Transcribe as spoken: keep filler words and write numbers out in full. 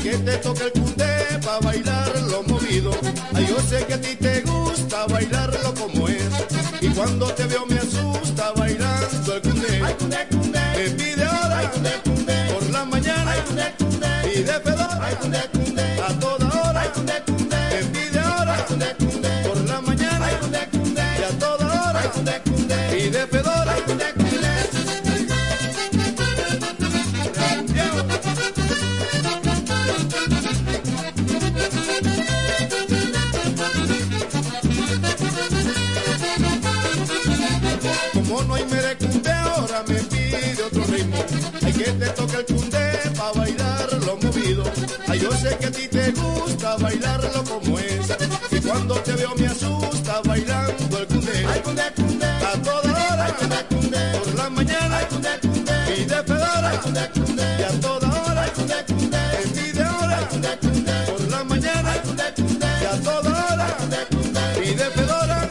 que te toque el cundé pa' bailarlo movido. Ay, yo sé que a ti te gusta bailarlo como es, y cuando te veo me asusta bailando el cundé. Ay, cundé, cundé, Me pide ahora, ay, cundé, cundé, por la mañana, ay, cundé, cundé, y de fedora, ay, cundé, cundé, a toda hora. ay, cundé, cundé, Me pide ahora, ay, cundé, cundé, por la mañana, ay, cundé, cundé, y a toda hora. ay, cundé, cundé, Y de fedora, ay, cundé, cundé. como no hay merecundé, ahora me pide otro ritmo. Hay que te toque el cundé pa' bailarlo movido. Ay, yo sé que a ti te gusta bailarlo como es, y cuando te veo me asusta bailando el cundé. Ay, cundé, cundé, A toda hora, ay, cundé, cundé, por la mañana, ay, cundé, cundé, y de fedora, ay, cundé, cundé, y a toda hora, ay, cundé, cundé, me pide ahora, ay, cundé, cundé, por la mañana, ay, cundé, cundé, y a toda hora, ay, cundé, cundé. y de fedora.